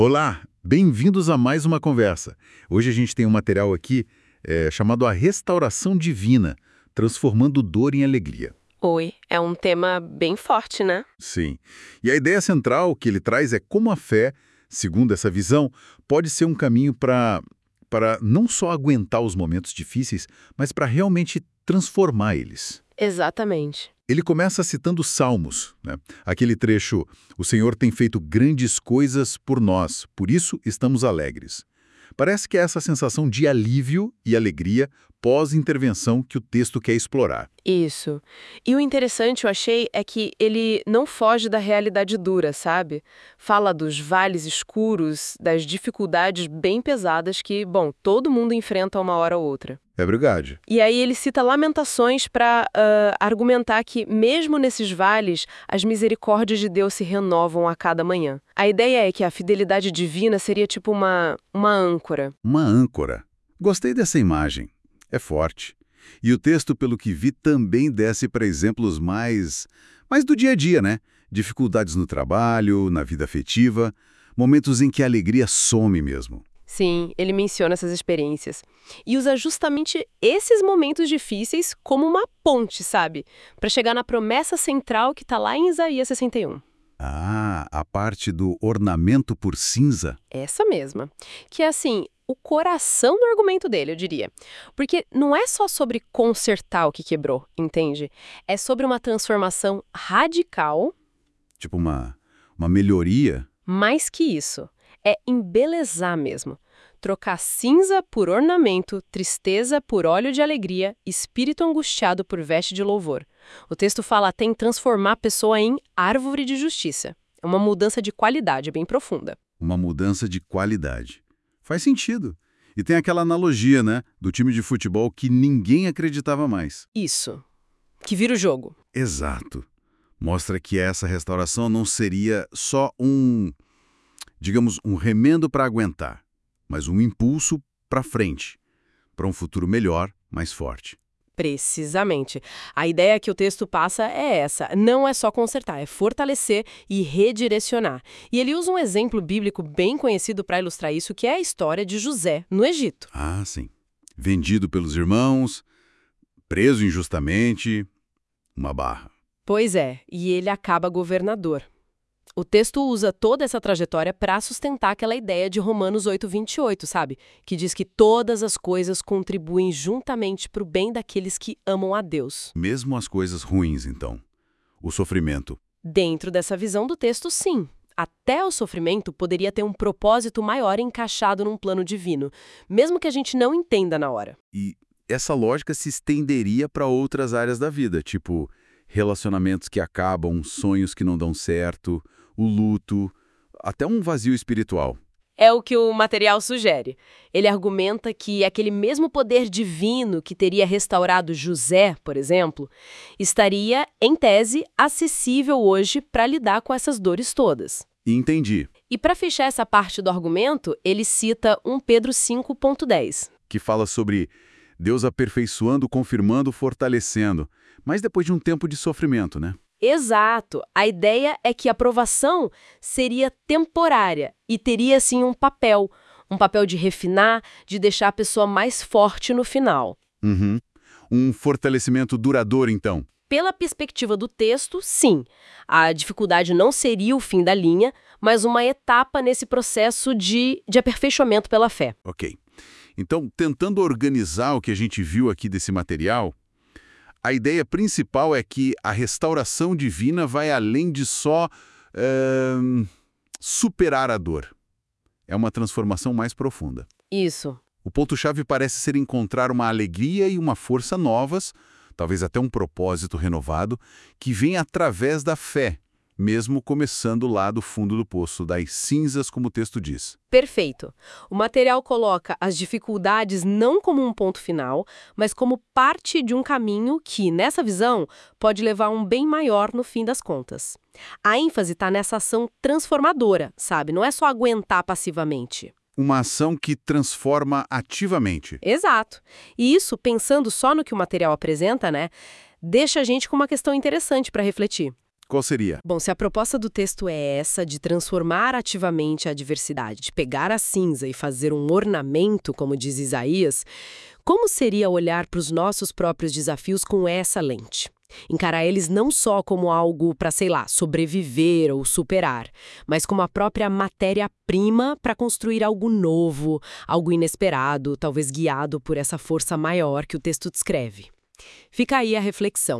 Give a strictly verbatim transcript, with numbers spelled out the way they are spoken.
Olá, bem-vindos a mais uma conversa. Hoje a gente tem um material aqui é, chamado A Restauração Divina, transformando dor em alegria. Oi, é um tema bem forte, né? Sim. E a ideia central que ele traz é como a fé, segundo essa visão, pode ser um caminho para para não só aguentar os momentos difíceis, mas para realmente transformar eles. Exatamente. Ele começa citando Salmos, né? Aquele trecho, o Senhor tem feito grandes coisas por nós, por isso estamos alegres. Parece que é essa sensação de alívio e alegria pós-intervenção que o texto quer explorar. Isso. E o interessante, eu achei, é que ele não foge da realidade dura, sabe? Fala dos vales escuros, das dificuldades bem pesadas que, bom, todo mundo enfrenta uma hora ou outra. É verdade. E aí ele cita Lamentações para uh, argumentar que, mesmo nesses vales, as misericórdias de Deus se renovam a cada manhã. A ideia é que a fidelidade divina seria tipo uma, uma âncora. Uma âncora. Gostei dessa imagem. É forte. E o texto, pelo que vi, também desce para exemplos mais, mais do dia a dia, né? Dificuldades no trabalho, na vida afetiva, momentos em que a alegria some mesmo. Sim, ele menciona essas experiências. E usa justamente esses momentos difíceis como uma ponte, sabe? Para chegar na promessa central que está lá em Isaías sessenta e um. Ah, a parte do ornamento por cinza? Essa mesma. Que é assim, o coração do argumento dele, eu diria. Porque não é só sobre consertar o que quebrou, entende? É sobre uma transformação radical. Tipo uma, uma melhoria? Mais que isso. É embelezar mesmo. Trocar cinza por ornamento, tristeza por óleo de alegria, espírito angustiado por veste de louvor. O texto fala até em transformar a pessoa em árvore de justiça. É uma mudança de qualidade bem profunda. Uma mudança de qualidade. Faz sentido. E tem aquela analogia, né, do time de futebol que ninguém acreditava mais. Isso. Que vira o jogo. Exato. Mostra que essa restauração não seria só um, digamos, um remendo para aguentar, mas um impulso para frente, para um futuro melhor, mais forte. Precisamente. A ideia que o texto passa é essa. Não é só consertar, é fortalecer e redirecionar. E ele usa um exemplo bíblico bem conhecido para ilustrar isso, que é a história de José, no Egito. Ah, sim. Vendido pelos irmãos, preso injustamente, uma barra. Pois é, e ele acaba governador. O texto usa toda essa trajetória para sustentar aquela ideia de Romanos oito, vinte e oito, sabe? Que diz que todas as coisas contribuem juntamente para o bem daqueles que amam a Deus. Mesmo as coisas ruins, então. O sofrimento. Dentro dessa visão do texto, sim. Até o sofrimento poderia ter um propósito maior encaixado num plano divino, mesmo que a gente não entenda na hora. E essa lógica se estenderia para outras áreas da vida, tipo relacionamentos que acabam, sonhos que não dão certo, o luto, até um vazio espiritual. É o que o material sugere. Ele argumenta que aquele mesmo poder divino que teria restaurado José, por exemplo, estaria, em tese, acessível hoje para lidar com essas dores todas. Entendi. E para fechar essa parte do argumento, ele cita um Pedro cinco ponto dez. Que fala sobre Deus aperfeiçoando, confirmando, fortalecendo, mas depois de um tempo de sofrimento, né? Exato. A ideia é que a provação seria temporária e teria, sim, um papel. Um papel de refinar, de deixar a pessoa mais forte no final. Uhum. Um fortalecimento duradouro, então. Pela perspectiva do texto, sim. A dificuldade não seria o fim da linha, mas uma etapa nesse processo de, de aperfeiçoamento pela fé. Ok. Então, tentando organizar o que a gente viu aqui desse material, a ideia principal é que a restauração divina vai além de só é, superar a dor. É uma transformação mais profunda. Isso. O ponto-chave parece ser encontrar uma alegria e uma força novas, talvez até um propósito renovado, que vem através da fé, mesmo começando lá do fundo do poço, das cinzas, como o texto diz. Perfeito. O material coloca as dificuldades não como um ponto final, mas como parte de um caminho que, nessa visão, pode levar a um bem maior no fim das contas. A ênfase está nessa ação transformadora, sabe? Não é só aguentar passivamente. Uma ação que transforma ativamente. Exato. E isso, pensando só no que o material apresenta, né, deixa a gente com uma questão interessante para refletir. Qual seria? Bom, se a proposta do texto é essa, de transformar ativamente a adversidade, de pegar a cinza e fazer um ornamento, como diz Isaías, como seria olhar para os nossos próprios desafios com essa lente? Encarar eles não só como algo para, sei lá, sobreviver ou superar, mas como a própria matéria-prima para construir algo novo, algo inesperado, talvez guiado por essa força maior que o texto descreve. Fica aí a reflexão.